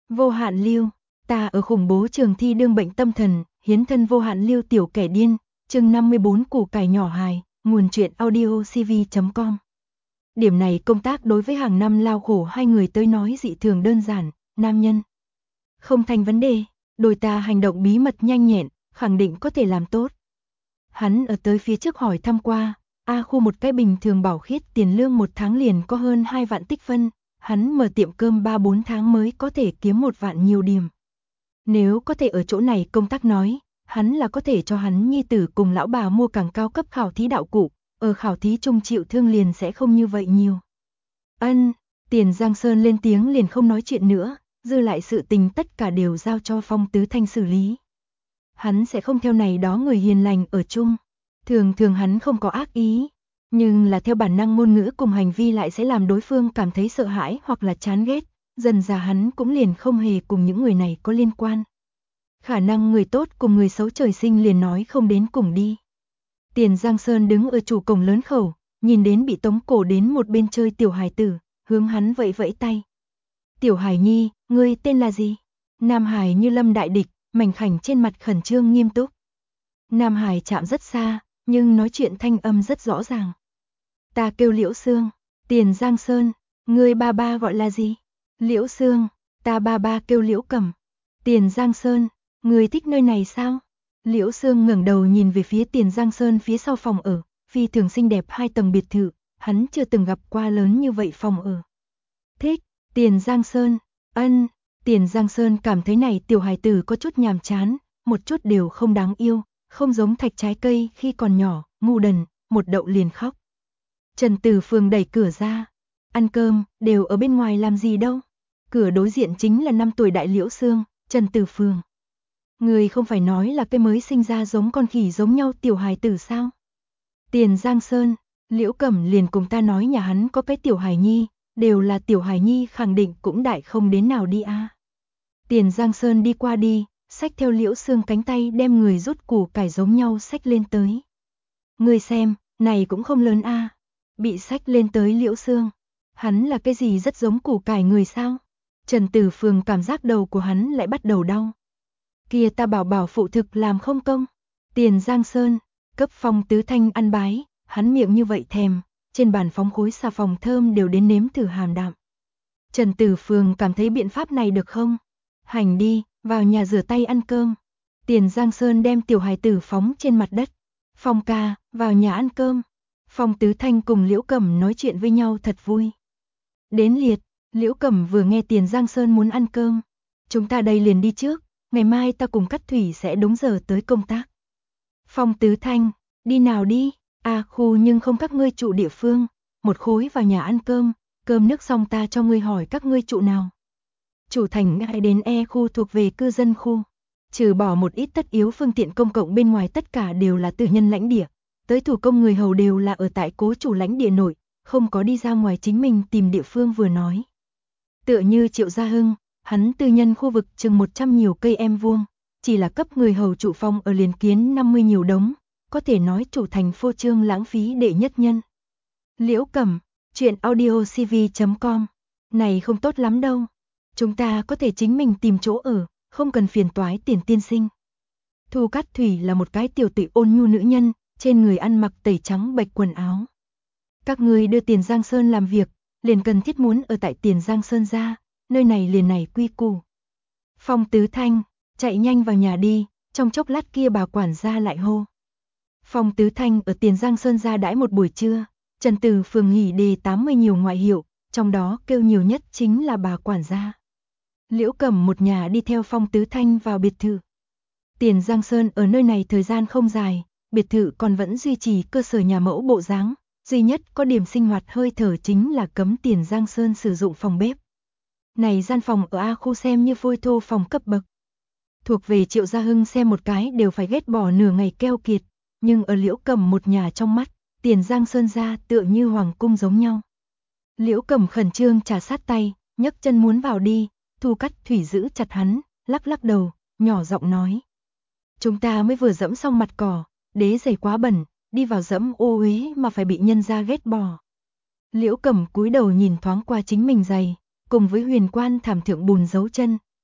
Vô hạn lưu, ta ở khủng bố trường thi đương bệnh tâm thần, hiến thân vô hạn lưu tiểu kẻ điên, chương 54 củ cải nhỏ hài, nguồn truyện audio cv.com. Điểm này công tác đối với hàng năm lao khổ hai người tới nói dị thường đơn giản, nam nhân. Không thành vấn đề, đôi ta hành động bí mật nhanh nhẹn, khẳng định có thể làm tốt. Hắn ở tới phía trước hỏi thăm qua, khu một cái bình thường bảo khiết tiền lương một tháng liền có hơn 2 vạn tích phân, hắn mở tiệm cơm 3-4 tháng mới có thể kiếm 1 vạn nhiều điểm. Nếu có thể ở chỗ này công tác nói, hắn là có thể cho hắn nhi tử cùng lão bà mua càng cao cấp khảo thí đạo cụ, ở khảo thí trung chịu thương liền sẽ không như vậy nhiều. Tiền Giang Sơn lên tiếng liền không nói chuyện nữa, dư lại sự tình tất cả đều giao cho Phong Tứ Thanh xử lý. Hắn sẽ không theo này đó người hiền lành ở chung. Thường thường hắn không có ác ý, nhưng là theo bản năng ngôn ngữ cùng hành vi lại sẽ làm đối phương cảm thấy sợ hãi hoặc là chán ghét, dần dà hắn cũng liền không hề cùng những người này có liên quan. Khả năng người tốt cùng người xấu trời sinh liền nói không đến cùng đi. Tiền Giang Sơn đứng ở chủ cổng lớn khẩu, nhìn đến bị tống cổ đến một bên chơi tiểu hài tử, hướng hắn vẫy vẫy tay. Tiểu Hải Nhi, ngươi tên là gì? Nam Hải như lâm đại địch, mảnh khảnh trên mặt khẩn trương nghiêm túc. Nam Hải chạm rất xa, nhưng nói chuyện thanh âm rất rõ ràng. Ta kêu Liễu Sương. Tiền Giang Sơn, ngươi ba ba gọi là gì? Liễu Sương, ta ba ba kêu Liễu Cẩm. Tiền Giang Sơn, ngươi thích nơi này sao? Liễu Sương ngẩng đầu nhìn về phía Tiền Giang Sơn phía sau phòng ở, phi thường xinh đẹp 2 tầng biệt thự, hắn chưa từng gặp qua lớn như vậy phòng ở. Thích. Tiền Giang Sơn, Tiền Giang Sơn cảm thấy này tiểu hài tử có chút nhàm chán, một chút đều không đáng yêu, không giống thạch trái cây khi còn nhỏ, ngu đần, một đậu liền khóc. Trần Tử Phương đẩy cửa ra, ăn cơm, đều ở bên ngoài làm gì đâu. Cửa đối diện chính là 5 tuổi đại Liễu Sương, Trần Tử Phương. Người không phải nói là cái mới sinh ra giống con khỉ giống nhau tiểu hài tử sao? Tiền Giang Sơn, Liễu Cẩm liền cùng ta nói nhà hắn có cái tiểu hài nhi. Đều là tiểu hài nhi khẳng định cũng đại không đến nào đi a. Tiền Giang Sơn đi qua đi, xách theo Liễu Sương cánh tay đem người rút củ cải giống nhau xách lên tới. Ngươi xem, này cũng không lớn a. Bị xách lên tới Liễu Sương. Hắn là cái gì rất giống củ cải người sao? Trần Tử Phương cảm giác đầu của hắn lại bắt đầu đau. Kia ta bảo phụ thực làm không công. Tiền Giang Sơn, cấp Phong Tứ Thanh ăn bái, hắn miệng như vậy thèm. Trên bàn phóng khối xà phòng thơm đều đến nếm thử hàm đạm. Trần Tử Phương cảm thấy biện pháp này được không? Hành đi, vào nhà rửa tay ăn cơm. Tiền Giang Sơn đem tiểu hài tử phóng trên mặt đất. Phong ca, vào nhà ăn cơm. Phong Tứ Thanh cùng Liễu Cẩm nói chuyện với nhau thật vui. Đến liệt, Liễu Cẩm vừa nghe Tiền Giang Sơn muốn ăn cơm. Chúng ta đây liền đi trước, ngày mai ta cùng Cát Thủy sẽ đúng giờ tới công tác. Phong Tứ Thanh, đi nào đi. Khu nhưng không các ngươi trụ địa phương, một khối vào nhà ăn cơm, cơm nước xong ta cho ngươi hỏi các ngươi trụ nào. Chủ thành ngay đến khu thuộc về cư dân khu, trừ bỏ một ít tất yếu phương tiện công cộng bên ngoài tất cả đều là tư nhân lãnh địa, tới thủ công người hầu đều là ở tại cố chủ lãnh địa nội, không có đi ra ngoài chính mình tìm địa phương vừa nói. Tựa như Triệu Gia Hưng, hắn tư nhân khu vực chừng 100 nhiều cây em vuông, chỉ là cấp người hầu trụ phòng ở liền kiến 50 nhiều đống. Có thể nói chủ thành phô trương lãng phí đệ nhất nhân. Liễu Cẩm, chuyện audio cv.com. Này không tốt lắm đâu. Chúng ta có thể chính mình tìm chỗ ở, không cần phiền toái Tiền tiên sinh. Thu Cát Thủy là một cái tiểu tụy ôn nhu nữ nhân, trên người ăn mặc tẩy trắng bạch quần áo. Các người đưa Tiền Giang Sơn làm việc, liền cần thiết muốn ở tại Tiền Giang Sơn ra, nơi này liền này quy củ. Phong Tứ Thanh, chạy nhanh vào nhà đi, trong chốc lát kia bà quản gia lại hô. Phong Tứ Thanh ở Tiền Giang Sơn ra đãi một buổi trưa, Trần Tử Phương nghỉ đề 80 nhiều ngoại hiệu, trong đó kêu nhiều nhất chính là bà quản gia. Liễu Cẩm một nhà đi theo Phong Tứ Thanh vào biệt thự. Tiền Giang Sơn ở nơi này thời gian không dài, biệt thự còn vẫn duy trì cơ sở nhà mẫu bộ dáng, duy nhất có điểm sinh hoạt hơi thở chính là cấm Tiền Giang Sơn sử dụng phòng bếp. Này gian phòng ở khu xem như phôi thô phòng cấp bậc. Thuộc về Triệu Gia Hưng xem một cái đều phải ghét bỏ nửa ngày keo kiệt. Nhưng ở Liễu Cẩm một nhà trong mắt, Tiền Giang Sơn ra tựa như hoàng cung giống nhau. Liễu Cẩm khẩn trương trà sát tay, nhấc chân muốn vào đi, Thu Cát Thủy giữ chặt hắn, lắc đầu, nhỏ giọng nói. Chúng ta mới vừa dẫm xong mặt cỏ, đế giày quá bẩn, đi vào dẫm ô uế mà phải bị nhân gia ghét bỏ. Liễu Cẩm cúi đầu nhìn thoáng qua chính mình giày, cùng với huyền quan thảm thượng bùn dấu chân,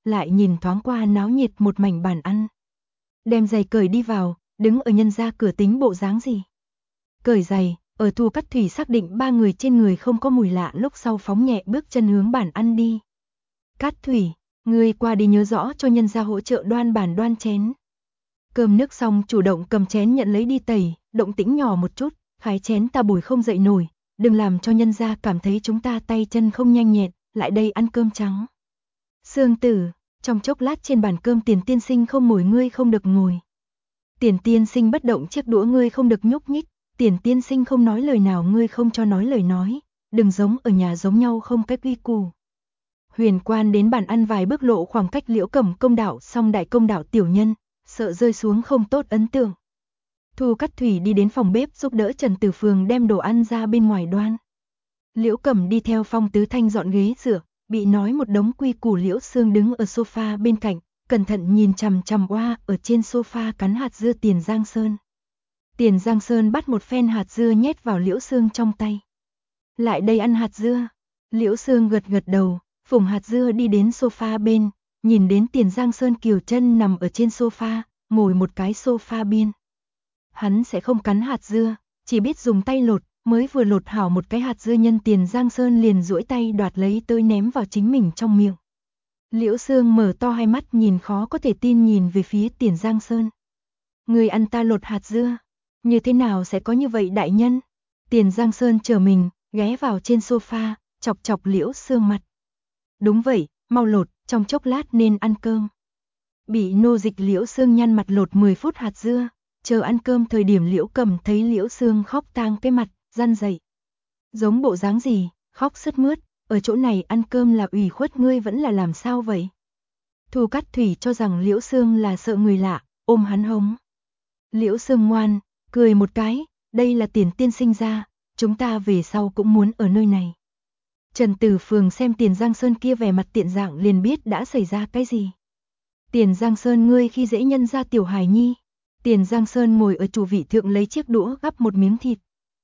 lại nhìn thoáng qua náo nhiệt một mảnh bàn ăn. Đem giày cởi đi vào, đứng ở nhân gia cửa tính bộ dáng gì. Cởi giày, ở Thu Cát Thủy xác định ba người trên người không có mùi lạ lúc sau phóng nhẹ bước chân hướng bàn ăn đi. Cát Thủy, ngươi qua đi nhớ rõ cho nhân gia hỗ trợ đoan bàn đoan chén. Cơm nước xong chủ động cầm chén nhận lấy đi tẩy, động tĩnh nhỏ một chút, khái chén ta bồi không dậy nổi, đừng làm cho nhân gia cảm thấy chúng ta tay chân không nhanh nhẹn, lại đây ăn cơm trắng. Sương Tử, trong chốc lát trên bàn cơm Tiền tiên sinh không ngồi ngươi không được ngồi. Tiền tiên sinh bất động chiếc đũa ngươi không được nhúc nhích, Tiền tiên sinh không nói lời nào ngươi không cho nói lời nói, đừng giống ở nhà giống nhau không cách quy củ. Huyền Quan đến bàn ăn vài bước lộ khoảng cách Liễu Cẩm công đạo xong đại công đạo tiểu nhân, sợ rơi xuống không tốt ấn tượng. Thu Cát Thủy đi đến phòng bếp giúp đỡ Trần Tử Phường đem đồ ăn ra bên ngoài đoan. Liễu Cẩm đi theo Phong Tứ Thanh dọn ghế rửa, bị nói một đống quy củ. Liễu Sương đứng ở sofa bên cạnh, cẩn thận nhìn chằm chằm oa ở trên sofa cắn hạt dưa Tiền Giang Sơn. Tiền Giang Sơn bắt một phen hạt dưa nhét vào Liễu Sương trong tay. Lại đây ăn hạt dưa. Liễu Sương gật gật đầu, phủng hạt dưa đi đến sofa bên, nhìn đến Tiền Giang Sơn kiều chân nằm ở trên sofa, ngồi một cái sofa biên. Hắn sẽ không cắn hạt dưa, chỉ biết dùng tay lột, mới vừa lột hảo một cái hạt dưa nhân Tiền Giang Sơn liền duỗi tay đoạt lấy tới ném vào chính mình trong miệng. Liễu Sương mở to hai mắt nhìn khó có thể tin nhìn về phía Tiền Giang Sơn. Người ăn ta lột hạt dưa, như thế nào sẽ có như vậy đại nhân? Tiền Giang Sơn chờ mình, ghé vào trên sofa, chọc chọc Liễu Sương mặt. Đúng vậy, mau lột, trong chốc lát nên ăn cơm. Bị nô dịch Liễu Sương nhăn mặt lột 10 phút hạt dưa, chờ ăn cơm thời điểm Liễu Cẩm thấy Liễu Sương khóc tang cái mặt, răn dậy. Giống bộ dáng gì, khóc sướt mướt, ở chỗ này ăn cơm là ủy khuất ngươi vẫn là làm sao vậy? Thu Cát Thủy cho rằng Liễu Sương là sợ người lạ, ôm hắn hống. Liễu Sương ngoan, cười một cái, đây là Tiền tiên sinh ra, chúng ta về sau cũng muốn ở nơi này. Trần Tử Phường xem Tiền Giang Sơn kia vẻ mặt tiện dạng liền biết đã xảy ra cái gì. Tiền Giang Sơn ngươi khi dễ nhân ra tiểu hài nhi. Tiền Giang Sơn ngồi ở chủ vị thượng lấy chiếc đũa gắp một miếng thịt.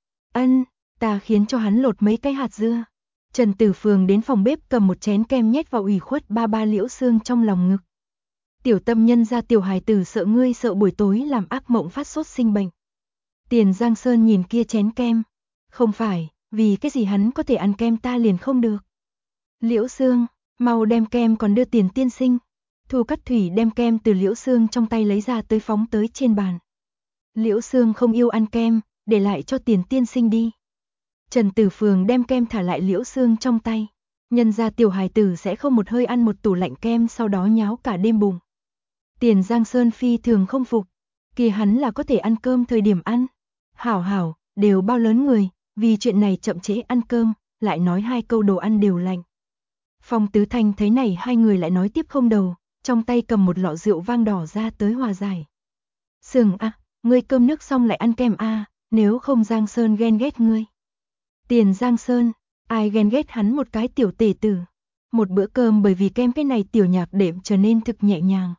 Ân, ta khiến cho hắn lột mấy cái hạt dưa. Trần Tử Phường đến phòng bếp cầm một chén kem nhét vào ủy khuất ba ba Liễu Sương trong lòng ngực. Tiểu tâm nhân ra tiểu hài tử sợ ngươi sợ buổi tối làm ác mộng phát sốt sinh bệnh. Tiền Giang Sơn nhìn kia chén kem. Không phải, vì cái gì hắn có thể ăn kem ta liền không được. Liễu Sương, mau đem kem còn đưa Tiền tiên sinh. Thu Cát Thủy đem kem từ Liễu Sương trong tay lấy ra tới phóng tới trên bàn. Liễu Sương không yêu ăn kem, để lại cho Tiền tiên sinh đi. Trần Tử Phường đem kem thả lại Liễu Sương trong tay. Nhân ra tiểu hài tử sẽ không một hơi ăn một tủ lạnh kem sau đó nháo cả đêm bụng. Tiền Giang Sơn phi thường không phục. Kỳ hắn là có thể ăn cơm thời điểm ăn. Hảo hảo, đều bao lớn người, vì chuyện này chậm trễ ăn cơm, lại nói hai câu đồ ăn đều lạnh. Phong Tứ Thanh thấy này hai người lại nói tiếp không đầu, trong tay cầm một lọ rượu vang đỏ ra tới hòa giải. Sương à, ngươi cơm nước xong lại ăn kem à, nếu không Giang Sơn ghen ghét ngươi. Tiền Giang Sơn, ai ghen ghét hắn một cái tiểu tể tử. Một bữa cơm bởi vì kem cái này tiểu nhạc đệm trở nên thực nhẹ nhàng.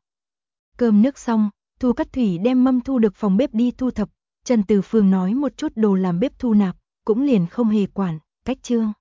Cơm nước xong, Thu Cát Thủy đem mâm thu được phòng bếp đi thu thập, Trần Tử Phường nói một chút đồ làm bếp thu nạp, cũng liền không hề quản, cách chương.